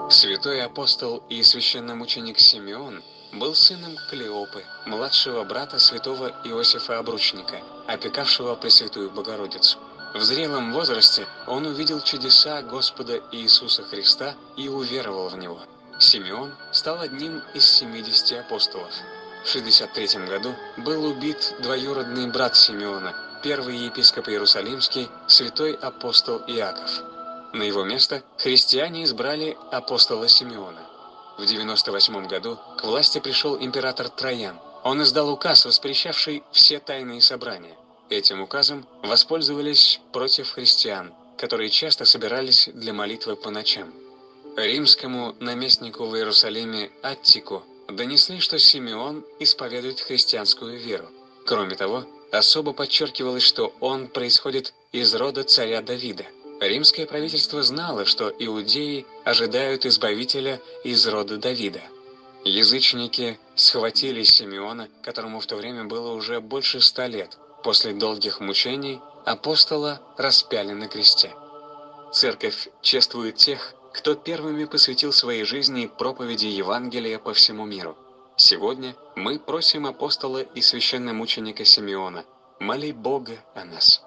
Святой апостол и священномученик Симеон был сыном Клеопы, младшего брата святого Иосифа Обручника, опекавшего Пресвятую Богородицу. В зрелом возрасте он увидел чудеса Господа Иисуса Христа и уверовал в Него. Симеон стал одним из 70 апостолов. В 63 году был убит двоюродный брат Симеона, первый епископ Иерусалимский, святой апостол Иаков. На его место христиане избрали апостола Симеона. В 98 году к власти пришел император Троян. Он издал указ, воспрещавший все тайные собрания. Этим указом воспользовались против христиан, которые часто собирались для молитвы по ночам. Римскому наместнику в Иерусалиме Аттику донесли, что Симеон исповедует христианскую веру. Кроме того, особо подчеркивалось, что он происходит из рода царя Давида. Римское правительство знало, что иудеи ожидают избавителя из рода Давида. Язычники схватили Симеона, которому в то время было уже больше 100 лет. После долгих мучений апостола распяли на кресте. Церковь чествует тех, кто первыми посвятил своей жизни проповеди Евангелия по всему миру. Сегодня мы просим апостола и священномученика Симеона: моли Бога о нас.